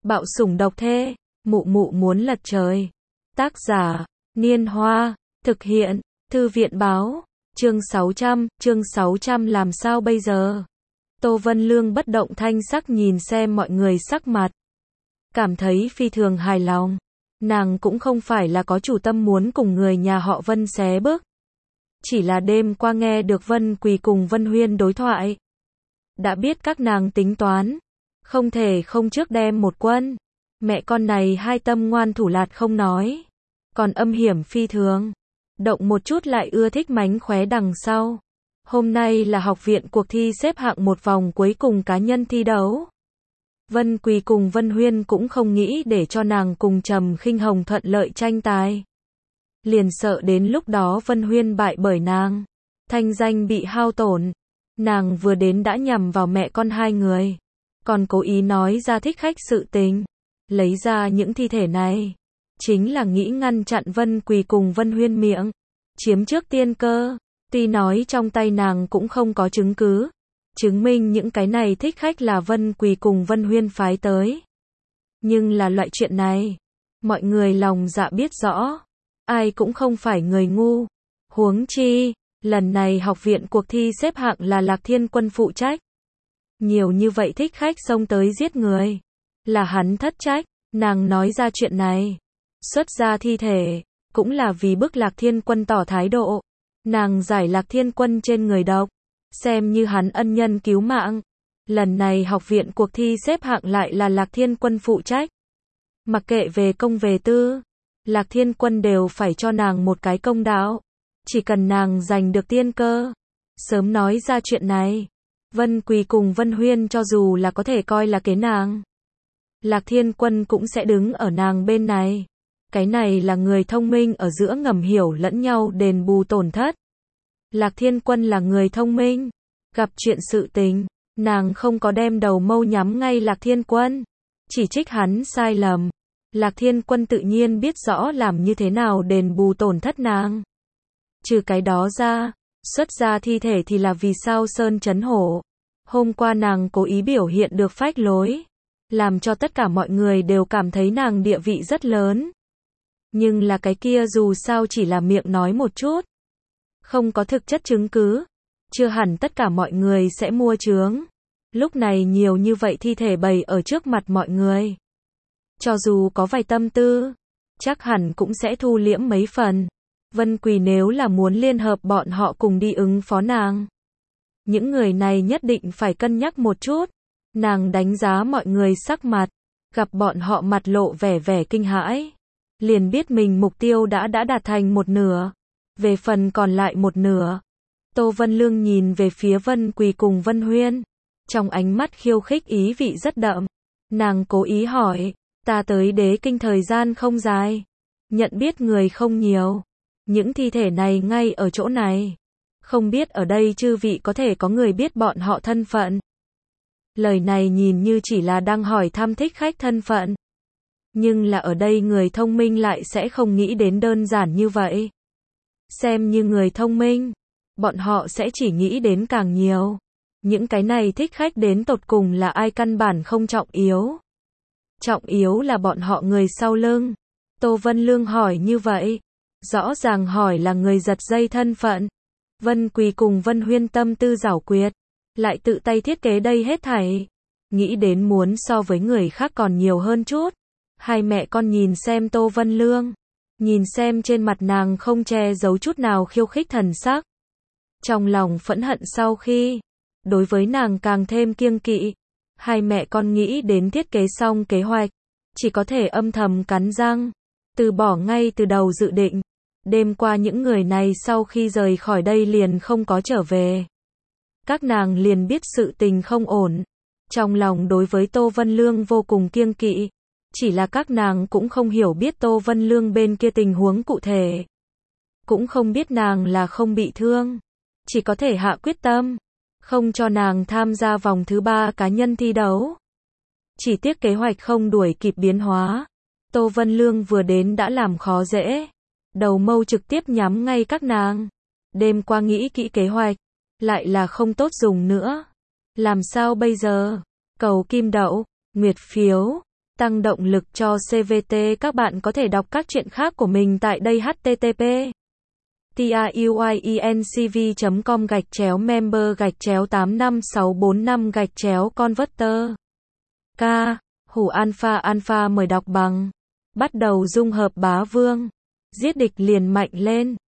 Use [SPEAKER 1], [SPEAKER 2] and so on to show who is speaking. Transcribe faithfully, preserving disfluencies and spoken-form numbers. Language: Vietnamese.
[SPEAKER 1] Bạo sủng độc thê, mụ mụ muốn lật trời. Tác giả, Niên Hoa, thực hiện, Thư viện Báo, chương sáu trăm, chương sáu trăm làm sao bây giờ? Tô Vân Lương bất động thanh sắc nhìn xem mọi người sắc mặt. Cảm thấy phi thường hài lòng. Nàng cũng không phải là có chủ tâm muốn cùng người nhà họ Vân xé bước. Chỉ là đêm qua nghe được Vân Quỳ cùng Vân Huyên đối thoại. Đã biết các nàng tính toán. Không thể không trước đem một quân. Mẹ con này hai tâm ngoan thủ lạt không nói. Còn âm hiểm phi thường. Động một chút lại ưa thích mánh khóe đằng sau. Hôm nay là học viện cuộc thi xếp hạng một vòng cuối cùng cá nhân thi đấu. Vân Quỳ cùng Vân Huyên cũng không nghĩ để cho nàng cùng Trầm Khinh Hồng thuận lợi tranh tài. Liền sợ đến lúc đó Vân Huyên bại bởi nàng. Thanh danh bị hao tổn. Nàng vừa đến đã nhằm vào mẹ con hai người. Còn cố ý nói ra thích khách sự tình. Lấy ra những thi thể này. Chính là nghĩ ngăn chặn Vân Quỳ cùng Vân Huyên miệng. Chiếm trước tiên cơ. Tuy nói trong tay nàng cũng không có chứng cứ. Chứng minh những cái này thích khách là Vân Quỳ cùng Vân Huyên phái tới. Nhưng là loại chuyện này. Mọi người lòng dạ biết rõ. Ai cũng không phải người ngu. Huống chi. Lần này học viện cuộc thi xếp hạng là Lạc Thiên Quân phụ trách. Nhiều như vậy thích khách xông tới giết người. Là hắn thất trách. Nàng nói ra chuyện này. Xuất ra thi thể. Cũng là vì bức Lạc Thiên Quân tỏ thái độ. Nàng giải Lạc Thiên Quân trên người độc. Xem như hắn ân nhân cứu mạng. Lần này học viện cuộc thi xếp hạng lại là Lạc Thiên Quân phụ trách. Mặc kệ về công về tư. Lạc Thiên Quân đều phải cho nàng một cái công đạo. Chỉ cần nàng giành được tiên cơ. Sớm nói ra chuyện này. Vân Quỳ cùng Vân Huyên cho dù là có thể coi là kế nàng. Lạc Thiên Quân cũng sẽ đứng ở nàng bên này. Cái này là người thông minh ở giữa ngầm hiểu lẫn nhau đền bù tổn thất. Lạc Thiên Quân là người thông minh. Gặp chuyện sự tình. Nàng không có đem đầu mâu nhắm ngay Lạc Thiên Quân. Chỉ trích hắn sai lầm. Lạc Thiên Quân tự nhiên biết rõ làm như thế nào đền bù tổn thất nàng. Trừ cái đó ra, xuất ra thi thể thì là vì sao Sơn Chấn Hổ. Hôm qua nàng cố ý biểu hiện được phách lối. Làm cho tất cả mọi người đều cảm thấy nàng địa vị rất lớn. Nhưng là cái kia dù sao chỉ là miệng nói một chút. Không có thực chất chứng cứ. Chưa hẳn tất cả mọi người sẽ mua chướng. Lúc này nhiều như vậy thi thể bày ở trước mặt mọi người. Cho dù có vài tâm tư, chắc hẳn cũng sẽ thu liễm mấy phần. Vân Quỳ nếu là muốn liên hợp bọn họ cùng đi ứng phó nàng. Những người này nhất định phải cân nhắc một chút. Nàng đánh giá mọi người sắc mặt. Gặp bọn họ mặt lộ vẻ vẻ kinh hãi. Liền biết mình mục tiêu đã đã đạt thành một nửa. Về phần còn lại một nửa. Tô Vân Lương nhìn về phía Vân Quỳ cùng Vân Huyên. Trong ánh mắt khiêu khích ý vị rất đậm. Nàng cố ý hỏi. Ta tới Đế Kinh thời gian không dài. Nhận biết người không nhiều. Những thi thể này ngay ở chỗ này. Không biết ở đây chư vị có thể có người biết bọn họ thân phận. Lời này nhìn như chỉ là đang hỏi thăm thích khách thân phận. Nhưng là ở đây người thông minh lại sẽ không nghĩ đến đơn giản như vậy. Xem như người thông minh. Bọn họ sẽ chỉ nghĩ đến càng nhiều. Những cái này thích khách đến tột cùng là ai căn bản không trọng yếu. Trọng yếu là bọn họ người sau lưng. Tô Vân Lương hỏi như vậy. Rõ ràng hỏi là người giật dây thân phận. Vân Quỳ cùng Vân Huyên tâm tư giảo quyệt. Lại tự tay thiết kế đây hết thảy. Nghĩ đến muốn so với người khác còn nhiều hơn chút. Hai mẹ con nhìn xem Tô Vân Lương. Nhìn xem trên mặt nàng không che giấu chút nào khiêu khích thần sắc. Trong lòng phẫn hận sau khi. Đối với nàng càng thêm kiêng kỵ. Hai mẹ con nghĩ đến thiết kế xong kế hoạch. Chỉ có thể âm thầm cắn răng. Từ bỏ ngay từ đầu dự định. Đêm qua những người này sau khi rời khỏi đây liền không có trở về. Các nàng liền biết sự tình không ổn. Trong lòng đối với Tô Vân Lương vô cùng kiêng kỵ. Chỉ là các nàng cũng không hiểu biết Tô Vân Lương bên kia tình huống cụ thể. Cũng không biết nàng là không bị thương. Chỉ có thể hạ quyết tâm. Không cho nàng tham gia vòng thứ ba cá nhân thi đấu. Chỉ tiếc kế hoạch không đuổi kịp biến hóa. Tô Vân Lương vừa đến đã làm khó dễ. Đầu mâu trực tiếp nhắm ngay các nàng. Đêm qua nghĩ kỹ kế hoạch. Lại là không tốt dùng nữa. Làm sao bây giờ? Cầu kim đậu, nguyệt phiếu. tăng động lực cho xê vê tê. Các bạn có thể đọc các truyện khác của mình tại đây h t t p truyencv chấm com gạch chéo member gạch chéo tám năm sáu bốn năm gạch chéo converter. K. Hủ alpha alpha mời đọc bằng. Bắt đầu dung hợp bá vương. Giết địch liền mạnh lên.